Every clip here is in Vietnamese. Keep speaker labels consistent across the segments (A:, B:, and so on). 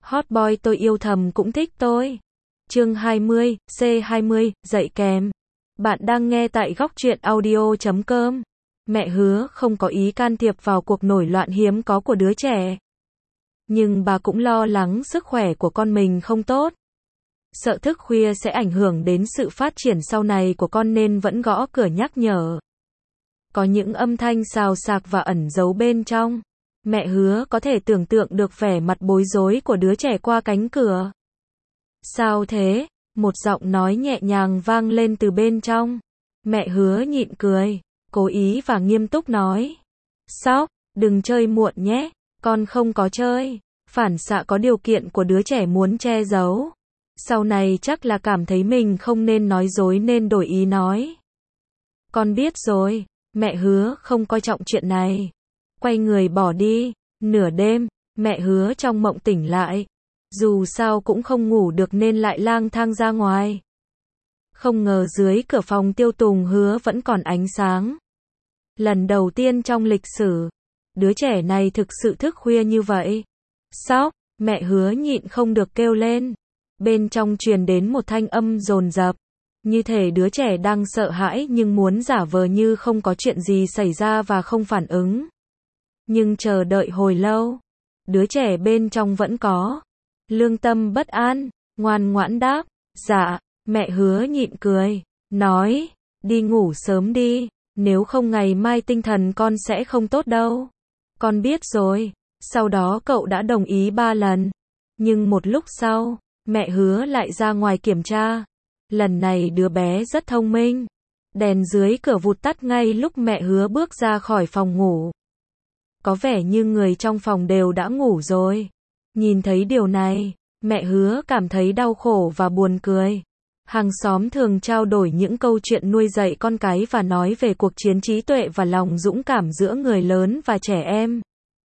A: Hot boy tôi yêu thầm cũng thích tôi. Chương 20, C20, dạy kèm. Bạn đang nghe tại góc truyện audio.com. Mẹ hứa không có ý can thiệp vào cuộc nổi loạn hiếm có của đứa trẻ. Nhưng bà cũng lo lắng sức khỏe của con mình không tốt. Sợ thức khuya sẽ ảnh hưởng đến sự phát triển sau này của con nên vẫn gõ cửa nhắc nhở. Có những âm thanh xào xạc và ẩn giấu bên trong. Mẹ hứa có thể tưởng tượng được vẻ mặt bối rối của đứa trẻ qua cánh cửa. Sao thế? Một giọng nói nhẹ nhàng vang lên từ bên trong. Mẹ hứa nhịn cười, cố ý và nghiêm túc nói. Sóc, đừng chơi muộn nhé, con không có chơi. Phản xạ có điều kiện của đứa trẻ muốn che giấu. Sau này chắc là cảm thấy mình không nên nói dối nên đổi ý nói. Con biết rồi, mẹ hứa không coi trọng chuyện này. Quay người bỏ đi. Nửa đêm, mẹ hứa trong mộng tỉnh lại. Dù sao cũng không ngủ được nên lại lang thang ra ngoài. Không ngờ dưới cửa phòng Tiêu Tùng Hứa vẫn còn ánh sáng. Lần đầu tiên trong lịch sử, đứa trẻ này thực sự thức khuya như vậy. Sóc, mẹ hứa nhịn không được kêu lên. Bên trong truyền đến một thanh âm dồn dập. Như thể đứa trẻ đang sợ hãi nhưng muốn giả vờ như không có chuyện gì xảy ra và không phản ứng. Nhưng chờ đợi hồi lâu, đứa trẻ bên trong vẫn có lương tâm bất an, ngoan ngoãn đáp, dạ. Mẹ hứa nhịn cười, nói, đi ngủ sớm đi, nếu không ngày mai tinh thần con sẽ không tốt đâu. Con biết rồi. Sau đó cậu đã đồng ý 3 lần. Nhưng một lúc sau, mẹ hứa lại ra ngoài kiểm tra. Lần này đứa bé rất thông minh. Đèn dưới cửa vụt tắt ngay lúc mẹ hứa bước ra khỏi phòng ngủ. Có vẻ như người trong phòng đều đã ngủ rồi. Nhìn thấy điều này, mẹ hứa cảm thấy đau khổ và buồn cười. Hàng xóm thường trao đổi những câu chuyện nuôi dạy con cái và nói về cuộc chiến trí tuệ và lòng dũng cảm giữa người lớn và trẻ em.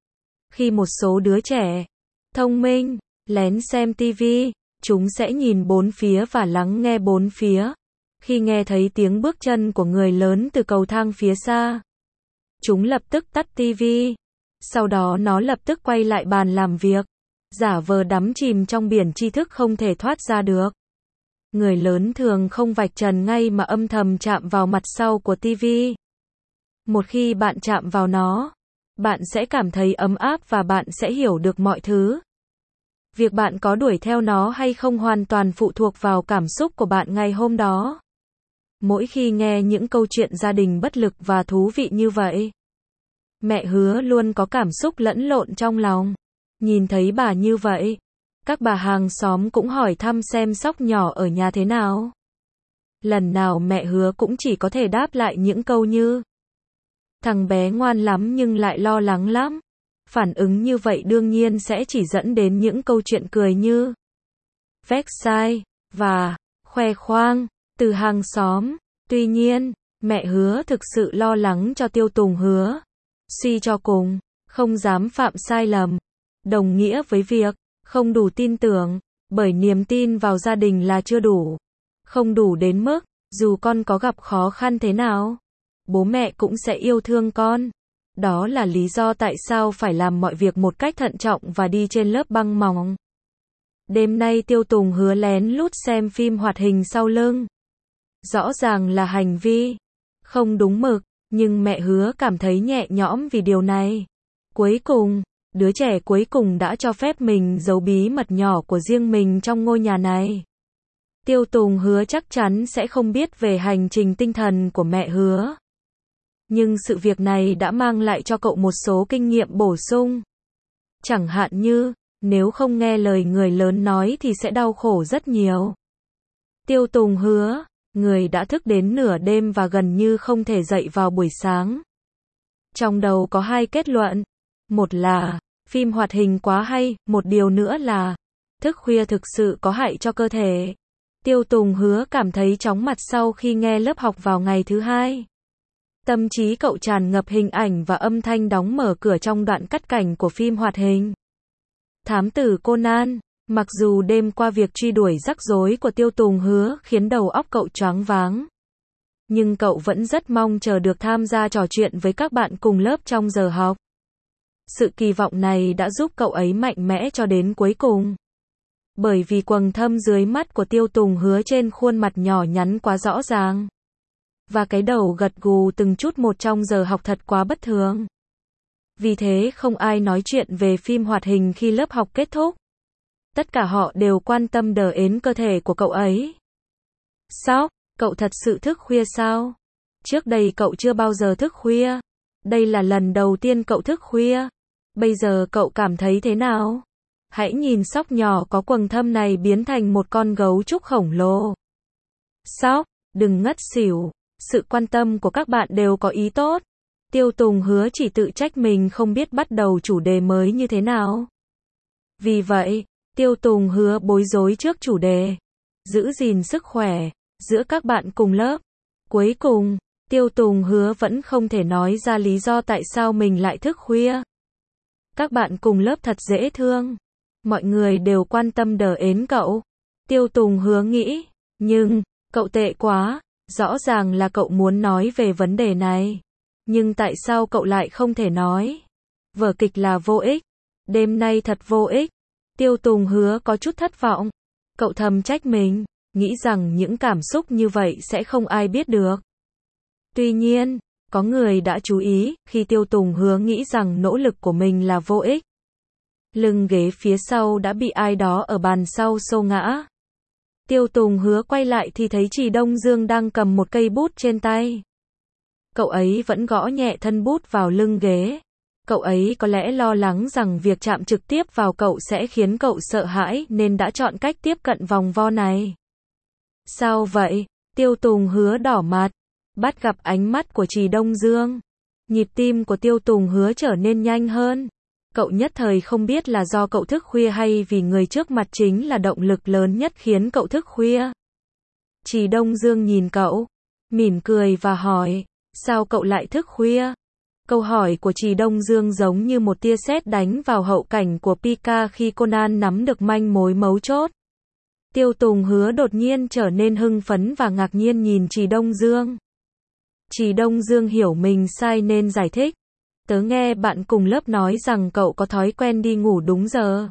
A: Khi một số đứa trẻ thông minh lén xem tivi, chúng sẽ nhìn bốn phía và lắng nghe bốn phía. Khi nghe thấy tiếng bước chân của người lớn từ cầu thang phía xa, chúng lập tức tắt tivi. Sau đó nó lập tức quay lại bàn làm việc, giả vờ đắm chìm trong biển tri thức không thể thoát ra được. Người lớn thường không vạch trần ngay mà âm thầm chạm vào mặt sau của tivi. Một khi bạn chạm vào nó, bạn sẽ cảm thấy ấm áp và bạn sẽ hiểu được mọi thứ. Việc bạn có đuổi theo nó hay không hoàn toàn phụ thuộc vào cảm xúc của bạn ngày hôm đó. Mỗi khi nghe những câu chuyện gia đình bất lực và thú vị như vậy, mẹ hứa luôn có cảm xúc lẫn lộn trong lòng. Nhìn thấy bà như vậy, các bà hàng xóm cũng hỏi thăm xem Sóc nhỏ ở nhà thế nào. Lần nào mẹ hứa cũng chỉ có thể đáp lại những câu như thằng bé ngoan lắm nhưng lại lo lắng lắm. Phản ứng như vậy đương nhiên sẽ chỉ dẫn đến những câu chuyện cười như vét sai và khoe khoang từ hàng xóm. Tuy nhiên, mẹ hứa thực sự lo lắng cho Tiêu Tùng Hứa. Suy cho cùng, không dám phạm sai lầm, đồng nghĩa với việc không đủ tin tưởng, bởi niềm tin vào gia đình là chưa đủ. Không đủ đến mức, dù con có gặp khó khăn thế nào, bố mẹ cũng sẽ yêu thương con. Đó là lý do tại sao phải làm mọi việc một cách thận trọng và đi trên lớp băng mỏng. Đêm nay Tiêu Tùng Hứa lén lút xem phim hoạt hình sau lưng. Rõ ràng là hành vi không đúng mực, nhưng mẹ hứa cảm thấy nhẹ nhõm vì điều này. Cuối cùng, đứa trẻ cuối cùng đã cho phép mình giấu bí mật nhỏ của riêng mình trong ngôi nhà này. Tiêu Tùng Hứa chắc chắn sẽ không biết về hành trình tinh thần của mẹ hứa. Nhưng sự việc này đã mang lại cho cậu một số kinh nghiệm bổ sung. Chẳng hạn như, nếu không nghe lời người lớn nói thì sẽ đau khổ rất nhiều. Tiêu Tùng Hứa, người đã thức đến nửa đêm và gần như không thể dậy vào buổi sáng. Trong đầu có 2 kết luận. Một là, phim hoạt hình quá hay, một điều nữa là, thức khuya thực sự có hại cho cơ thể. Tiêu Tùng Hứa cảm thấy chóng mặt sau khi nghe lớp học vào ngày thứ 2. Tâm trí cậu tràn ngập hình ảnh và âm thanh đóng mở cửa trong đoạn cắt cảnh của phim hoạt hình. Thám tử Conan. Mặc dù đêm qua việc truy đuổi rắc rối của Tiêu Tùng Hứa khiến đầu óc cậu choáng váng, nhưng cậu vẫn rất mong chờ được tham gia trò chuyện với các bạn cùng lớp trong giờ học. Sự kỳ vọng này đã giúp cậu ấy mạnh mẽ cho đến cuối cùng. Bởi vì quầng thâm dưới mắt của Tiêu Tùng Hứa trên khuôn mặt nhỏ nhắn quá rõ ràng. Và cái đầu gật gù từng chút một trong giờ học thật quá bất thường. Vì thế không ai nói chuyện về phim hoạt hình khi lớp học kết thúc. Tất cả họ đều quan tâm đến cơ thể của cậu ấy. Sao? Cậu thật sự thức khuya sao? Trước đây cậu chưa bao giờ thức khuya. Đây là lần đầu tiên cậu thức khuya. Bây giờ cậu cảm thấy thế nào? Hãy nhìn sóc nhỏ có quầng thâm này biến thành một con gấu trúc khổng lồ. Sóc, đừng ngất xỉu. Sự quan tâm của các bạn đều có ý tốt. Tiêu Tùng Hứa chỉ tự trách mình không biết bắt đầu chủ đề mới như thế nào. Vì vậy, Tiêu Tùng Hứa bối rối trước chủ đề. Giữ gìn sức khỏe giữa các bạn cùng lớp. Cuối cùng, Tiêu Tùng Hứa vẫn không thể nói ra lý do tại sao mình lại thức khuya. Các bạn cùng lớp thật dễ thương. Mọi người đều quan tâm đến cậu. Tiêu Tùng Hứa nghĩ, nhưng, cậu tệ quá, rõ ràng là cậu muốn nói về vấn đề này. Nhưng tại sao cậu lại không thể nói? Vở kịch là vô ích. Đêm nay thật vô ích. Tiêu Tùng Hứa có chút thất vọng. Cậu thầm trách mình, nghĩ rằng những cảm xúc như vậy sẽ không ai biết được. Tuy nhiên, có người đã chú ý, khi Tiêu Tùng Hứa nghĩ rằng nỗ lực của mình là vô ích. Lưng ghế phía sau đã bị ai đó ở bàn sau xô ngã. Tiêu Tùng Hứa quay lại thì thấy Trì Đông Dương đang cầm một cây bút trên tay. Cậu ấy vẫn gõ nhẹ thân bút vào lưng ghế. Cậu ấy có lẽ lo lắng rằng việc chạm trực tiếp vào cậu sẽ khiến cậu sợ hãi nên đã chọn cách tiếp cận vòng vo này. Sao vậy? Tiêu Tùng Hứa đỏ mặt. Bắt gặp ánh mắt của Trì Đông Dương. Nhịp tim của Tiêu Tùng Hứa trở nên nhanh hơn. Cậu nhất thời không biết là do cậu thức khuya hay vì người trước mặt chính là động lực lớn nhất khiến cậu thức khuya. Trì Đông Dương nhìn cậu, mỉm cười và hỏi, sao cậu lại thức khuya? Câu hỏi của Trì Đông Dương giống như một tia sét đánh vào hậu cảnh của Pika khi Conan nắm được manh mối mấu chốt. Tiêu Tùng Hứa đột nhiên trở nên hưng phấn và ngạc nhiên nhìn Trì Đông Dương. Trì Đông Dương hiểu mình sai nên giải thích. Tớ nghe bạn cùng lớp nói rằng cậu có thói quen đi ngủ đúng giờ.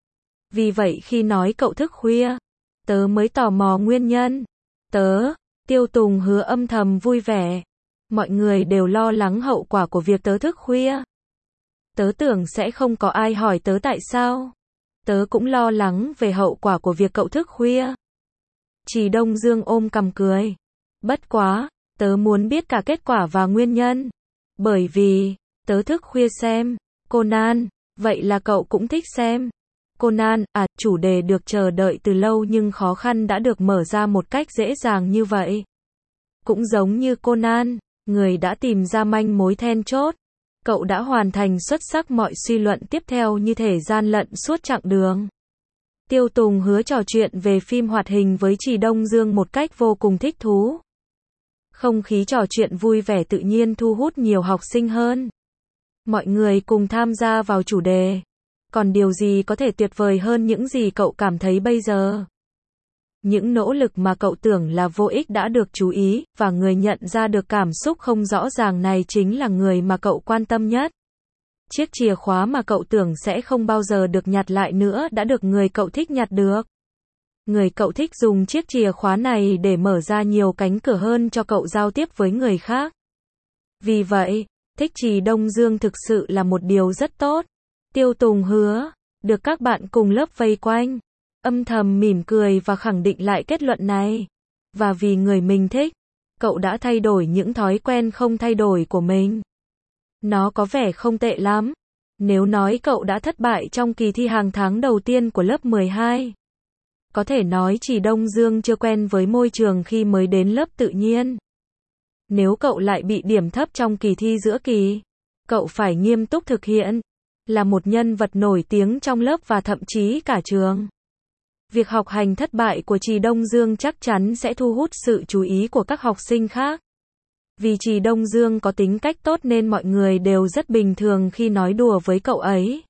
A: Vì vậy khi nói cậu thức khuya, tớ mới tò mò nguyên nhân. Tiêu Tùng Hứa âm thầm vui vẻ. Mọi người đều lo lắng hậu quả của việc tớ thức khuya. Tớ tưởng sẽ không có ai hỏi tớ tại sao. Tớ cũng lo lắng về hậu quả của việc cậu thức khuya. Trì Đông Dương ôm cằm cười. Bất quá, tớ muốn biết cả kết quả và nguyên nhân. Bởi vì, tớ thức khuya xem Conan, vậy là cậu cũng thích xem Conan, chủ đề được chờ đợi từ lâu nhưng khó khăn đã được mở ra một cách dễ dàng như vậy. Cũng giống như Conan, người đã tìm ra manh mối then chốt. Cậu đã hoàn thành xuất sắc mọi suy luận tiếp theo như thể gian lận suốt chặng đường. Tiêu Tùng Hứa trò chuyện về phim hoạt hình với Trì Đông Dương một cách vô cùng thích thú. Không khí trò chuyện vui vẻ tự nhiên thu hút nhiều học sinh hơn. Mọi người cùng tham gia vào chủ đề. Còn điều gì có thể tuyệt vời hơn những gì cậu cảm thấy bây giờ? Những nỗ lực mà cậu tưởng là vô ích đã được chú ý, và người nhận ra được cảm xúc không rõ ràng này chính là người mà cậu quan tâm nhất. Chiếc chìa khóa mà cậu tưởng sẽ không bao giờ được nhặt lại nữa đã được người cậu thích nhặt được. Người cậu thích dùng chiếc chìa khóa này để mở ra nhiều cánh cửa hơn cho cậu giao tiếp với người khác. Vì vậy, thích Trì Đông Dương thực sự là một điều rất tốt. Tiêu Tùng Hứa được các bạn cùng lớp vây quanh, âm thầm mỉm cười và khẳng định lại kết luận này. Và vì người mình thích, cậu đã thay đổi những thói quen không thay đổi của mình. Nó có vẻ không tệ lắm. Nếu nói cậu đã thất bại trong kỳ thi hàng tháng đầu tiên của lớp 12. Có thể nói Trì Đông Dương chưa quen với môi trường khi mới đến lớp tự nhiên. Nếu cậu lại bị điểm thấp trong kỳ thi giữa kỳ, cậu phải nghiêm túc thực hiện. Là một nhân vật nổi tiếng trong lớp và thậm chí cả trường. Việc học hành thất bại của Trì Đông Dương chắc chắn sẽ thu hút sự chú ý của các học sinh khác. Vì Trì Đông Dương có tính cách tốt nên mọi người đều rất bình thường khi nói đùa với cậu ấy.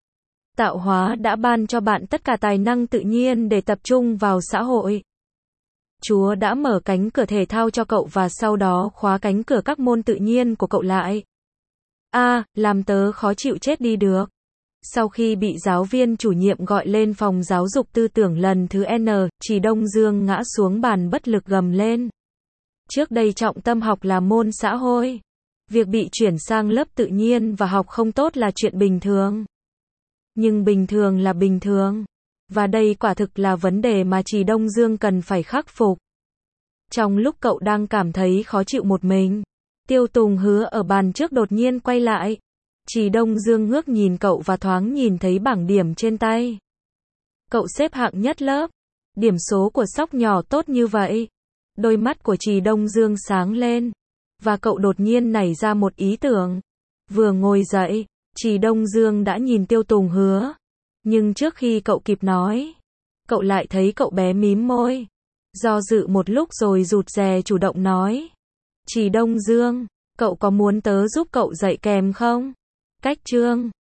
A: Tạo hóa đã ban cho bạn tất cả tài năng tự nhiên để tập trung vào xã hội. Chúa đã mở cánh cửa thể thao cho cậu và sau đó khóa cánh cửa các môn tự nhiên của cậu lại. Làm tớ khó chịu chết đi được. Sau khi bị giáo viên chủ nhiệm gọi lên phòng giáo dục tư tưởng lần thứ N, Trì Đông Dương ngã xuống bàn bất lực gầm lên. Trước đây trọng tâm học là môn xã hội. Việc bị chuyển sang lớp tự nhiên và học không tốt là chuyện bình thường. Nhưng bình thường là bình thường. Và đây quả thực là vấn đề mà Trì Đông Dương cần phải khắc phục. Trong lúc cậu đang cảm thấy khó chịu một mình, Tiêu Tùng Hứa ở bàn trước đột nhiên quay lại. Trì Đông Dương ngước nhìn cậu và thoáng nhìn thấy bảng điểm trên tay. Cậu xếp hạng nhất lớp. Điểm số của Sóc nhỏ tốt như vậy. Đôi mắt của Trì Đông Dương sáng lên. Và cậu đột nhiên nảy ra một ý tưởng. Vừa ngồi dậy, Trì Đông Dương đã nhìn Tiêu Tùng Hứa. Nhưng trước khi cậu kịp nói, cậu lại thấy cậu bé mím môi. Do dự một lúc rồi rụt rè chủ động nói. Trì Đông Dương, cậu có muốn tớ giúp cậu dạy kèm không? Cách chương